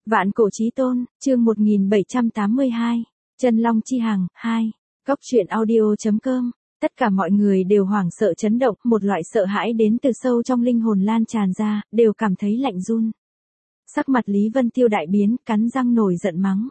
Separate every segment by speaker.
Speaker 1: Vạn cổ chí tôn, chương 1782, Chân Long chi hằng, 2, Cốc truyện audio.com. Tất cả mọi người đều hoảng sợ chấn động, một loại sợ hãi đến từ sâu trong linh hồn lan tràn ra, đều cảm thấy lạnh run. Sắc mặt Lý Vân Tiêu đại biến, cắn răng nổi giận mắng.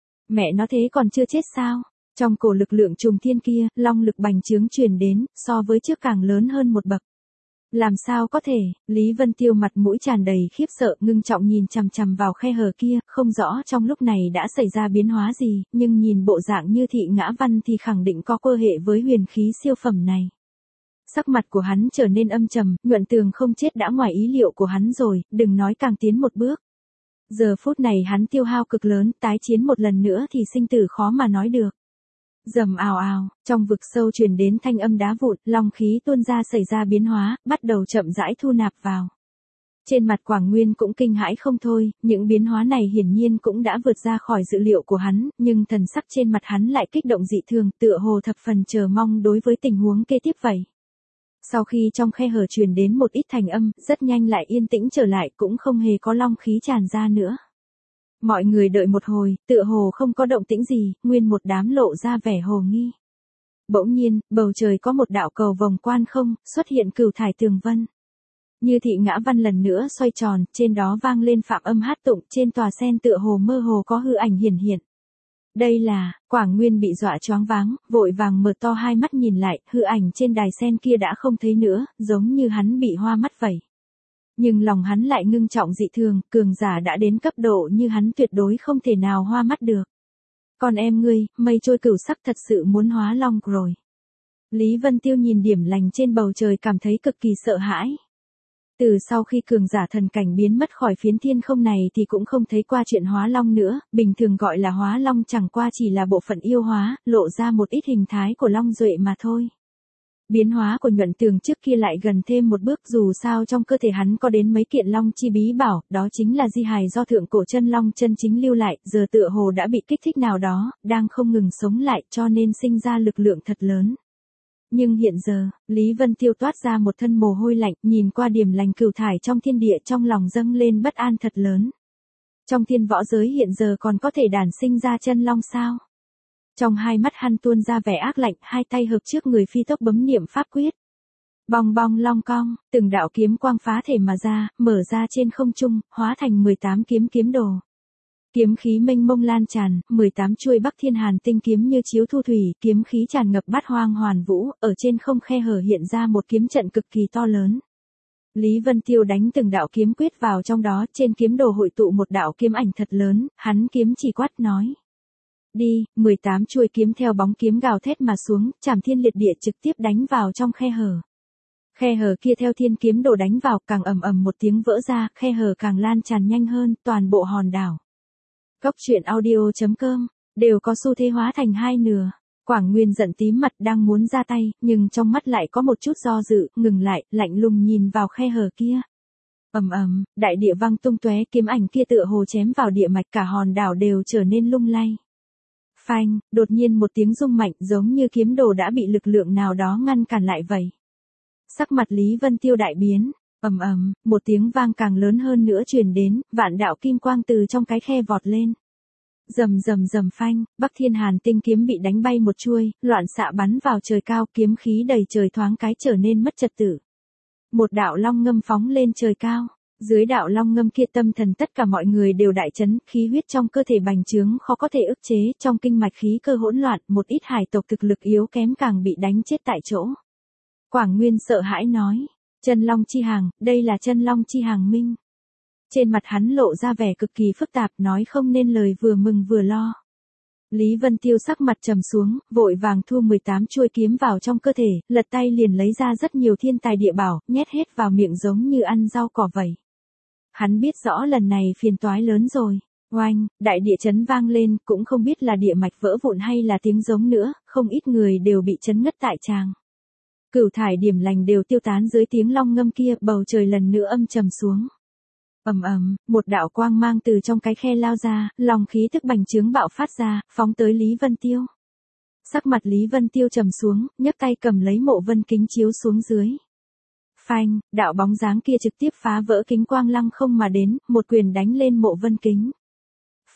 Speaker 1: Mẹ nó thế còn chưa chết sao? Trong cổ lực lượng trùng thiên kia, long lực bành trướng truyền đến, so với trước càng lớn hơn một bậc. Làm sao có thể? Lý Vân Tiêu mặt mũi tràn đầy khiếp sợ, ngưng trọng nhìn chằm chằm vào khe hở kia, không rõ trong lúc này đã xảy ra biến hóa gì, nhưng nhìn bộ dạng như Thị Ngã Văn thì khẳng định có quan hệ với huyền khí siêu phẩm này. Sắc mặt của hắn trở nên âm trầm, Nhuận Tường không chết đã ngoài ý liệu của hắn rồi, đừng nói càng tiến một bước. Giờ phút này hắn tiêu hao cực lớn, tái chiến một lần nữa thì sinh tử khó mà nói được. Rầm ào ào, trong vực sâu truyền đến thanh âm đá vụn, long khí tuôn ra xảy ra biến hóa, bắt đầu chậm rãi thu nạp vào. Trên mặt Quảng Nguyên cũng kinh hãi không thôi, những biến hóa này hiển nhiên cũng đã vượt ra khỏi dự liệu của hắn, nhưng thần sắc trên mặt hắn lại kích động dị thường, tựa hồ thập phần chờ mong đối với tình huống kế tiếp vậy. Sau khi trong khe hở truyền đến một ít thành âm, rất nhanh lại yên tĩnh trở lại, cũng không hề có long khí tràn ra nữa. Mọi người đợi một hồi, tựa hồ không có động tĩnh gì, nguyên một đám lộ ra vẻ hồ nghi. Bỗng nhiên, bầu trời có một đạo cầu vòng quan không, xuất hiện cửu thải tường vân. Như Thị Ngã Văn lần nữa xoay tròn, trên đó vang lên phạm âm hát tụng, trên tòa sen tựa hồ mơ hồ có hư ảnh hiển hiện. Đây là, Quảng Nguyên bị dọa choáng váng, vội vàng mở to hai mắt nhìn lại, hư ảnh trên đài sen kia đã không thấy nữa, giống như hắn bị hoa mắt vậy. Nhưng lòng hắn lại ngưng trọng dị thường, cường giả đã đến cấp độ như hắn tuyệt đối không thể nào hoa mắt được. Còn em ngươi, mây trôi cửu sắc thật sự muốn hóa long rồi. Lý Vân Tiêu nhìn điểm lành trên bầu trời cảm thấy cực kỳ sợ hãi. Từ sau khi cường giả thần cảnh biến mất khỏi phiến thiên không này thì cũng không thấy qua chuyện hóa long nữa, bình thường gọi là hóa long chẳng qua chỉ là bộ phận yêu hóa, lộ ra một ít hình thái của long duệ mà thôi. Biến hóa của Nhuận Tường trước kia lại gần thêm một bước, dù sao trong cơ thể hắn có đến mấy kiện long chi bí bảo, đó chính là di hài do thượng cổ chân long chân chính lưu lại, giờ tựa hồ đã bị kích thích nào đó, đang không ngừng sống lại cho nên sinh ra lực lượng thật lớn. Nhưng hiện giờ, Lý Vân Tiêu toát ra một thân mồ hôi lạnh, nhìn qua điểm lành cửu thải trong thiên địa trong lòng dâng lên bất an thật lớn. Trong thiên võ giới hiện giờ còn có thể đản sinh ra chân long sao? Trong hai mắt hắn tuôn ra vẻ ác lạnh, hai tay hợp trước người phi tốc bấm niệm pháp quyết. Bong bong long cong, từng đạo kiếm quang phá thể mà ra, mở ra trên không trung, hóa thành 18 kiếm đồ. Kiếm khí mênh mông lan tràn, 18 chuôi Bắc Thiên Hàn tinh kiếm như chiếu thu thủy, kiếm khí tràn ngập bát hoang hoàn vũ, ở trên không khe hở hiện ra một kiếm trận cực kỳ to lớn. Lý Vân Tiêu đánh từng đạo kiếm quyết vào trong đó, trên kiếm đồ hội tụ một đạo kiếm ảnh thật lớn, hắn kiếm chỉ quát nói. Đi, 18 chuôi kiếm theo bóng kiếm gào thét mà xuống, chảm thiên liệt địa trực tiếp đánh vào trong khe hở. Khe hở kia theo thiên kiếm đồ đánh vào, càng ầm ầm một tiếng vỡ ra, khe hở càng lan tràn nhanh hơn, toàn bộ hòn đảo. Cốc truyện audio.com, đều có xu thế hóa thành hai nửa. Quảng Nguyên giận tím mặt đang muốn ra tay, nhưng trong mắt lại có một chút do dự, ngừng lại, lạnh lùng nhìn vào khe hở kia. Ầm ầm, đại địa vang tung tóe, kiếm ảnh kia tựa hồ chém vào địa mạch, cả hòn đảo đều trở nên lung lay. Phanh, đột nhiên một tiếng rung mạnh, giống như kiếm đồ đã bị lực lượng nào đó ngăn cản lại vậy. Sắc mặt Lý Vân Tiêu đại biến, ầm ầm, một tiếng vang càng lớn hơn nữa truyền đến, vạn đạo kim quang từ trong cái khe vọt lên. Rầm rầm rầm phanh, Bắc Thiên Hàn tinh kiếm bị đánh bay một chuôi, loạn xạ bắn vào trời cao, kiếm khí đầy trời thoáng cái trở nên mất trật tự. Một đạo long ngâm phóng lên trời cao. Dưới đạo long ngâm kia tâm thần tất cả mọi người đều đại chấn, khí huyết trong cơ thể bành trướng khó có thể ức chế, trong kinh mạch khí cơ hỗn loạn, một ít hải tộc thực lực yếu kém càng bị đánh chết tại chỗ. Quảng Nguyên sợ hãi nói, chân long chi hàng, đây là chân long chi hàng minh. Trên mặt hắn lộ ra vẻ cực kỳ phức tạp, nói không nên lời, vừa mừng vừa lo. Lý Vân Tiêu sắc mặt trầm xuống, vội vàng thu 18 chuôi kiếm vào trong cơ thể, lật tay liền lấy ra rất nhiều thiên tài địa bảo, nhét hết vào miệng giống như ăn rau cỏ vậy. Hắn biết rõ lần này phiền toái lớn rồi. Oanh, đại địa chấn vang lên, cũng không biết là địa mạch vỡ vụn hay là tiếng giống nữa, không ít người đều bị chấn ngất tại tràng. Cửu thải điểm lành đều tiêu tán dưới tiếng long ngâm kia, bầu trời lần nữa âm trầm xuống. Ầm ầm, một đạo quang mang từ trong cái khe lao ra, long khí tức bành trướng bạo phát ra, phóng tới Lý Vân Tiêu. Sắc mặt Lý Vân Tiêu trầm xuống, nhấc tay cầm lấy mộ vân kính chiếu xuống dưới. Phanh, đạo bóng dáng kia trực tiếp phá vỡ kính quang lăng không mà đến, một quyền đánh lên mộ vân kính.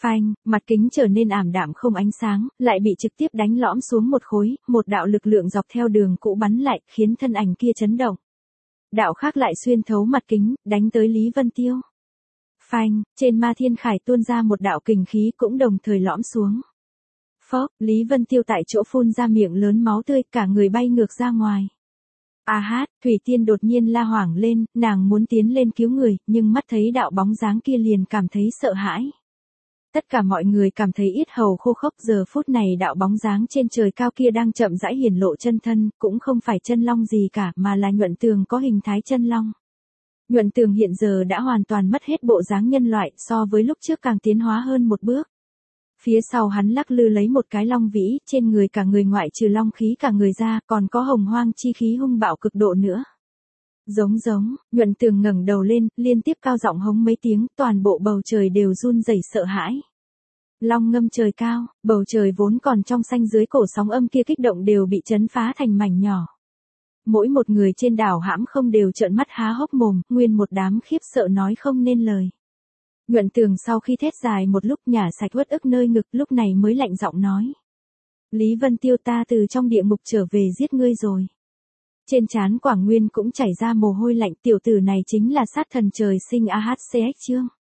Speaker 1: Phanh, mặt kính trở nên ảm đạm không ánh sáng, lại bị trực tiếp đánh lõm xuống một khối, một đạo lực lượng dọc theo đường cũ bắn lại, khiến thân ảnh kia chấn động. Đạo khác lại xuyên thấu mặt kính, đánh tới Lý Vân Tiêu. Phanh, trên Ma Thiên Khải tuôn ra một đạo kình khí cũng đồng thời lõm xuống. Phốc, Lý Vân Tiêu tại chỗ phun ra miệng lớn máu tươi, cả người bay ngược ra ngoài. A hát, Thủy Tiên đột nhiên la hoảng lên, nàng muốn tiến lên cứu người, nhưng mắt thấy đạo bóng dáng kia liền cảm thấy sợ hãi. Tất cả mọi người cảm thấy yết hầu khô khốc, giờ phút này đạo bóng dáng trên trời cao kia đang chậm rãi hiển lộ chân thân, cũng không phải chân long gì cả mà là Nhuận Tường có hình thái chân long. Nhuận Tường hiện giờ đã hoàn toàn mất hết bộ dáng nhân loại, so với lúc trước càng tiến hóa hơn một bước. Phía sau hắn lắc lư lấy một cái long vĩ, trên người cả người ngoại trừ long khí cả người ra, còn có hồng hoang chi khí hung bạo cực độ nữa. Giống, Nhuận Tường ngẩng đầu lên, liên tiếp cao giọng hống mấy tiếng, toàn bộ bầu trời đều run rẩy sợ hãi. Long ngâm trời cao, bầu trời vốn còn trong xanh dưới cổ sóng âm kia kích động đều bị chấn phá thành mảnh nhỏ. Mỗi một người trên đảo hãm không đều trợn mắt há hốc mồm, nguyên một đám khiếp sợ nói không nên lời. Nhuận Tường sau khi thét dài một lúc nhả sạch uất ức nơi ngực, lúc này mới lạnh giọng nói. Lý Vân Tiêu, ta từ trong địa ngục trở về giết ngươi rồi. Trên trán Quảng Nguyên cũng chảy ra mồ hôi lạnh, tiểu tử này chính là sát thần trời sinh AHCX chương.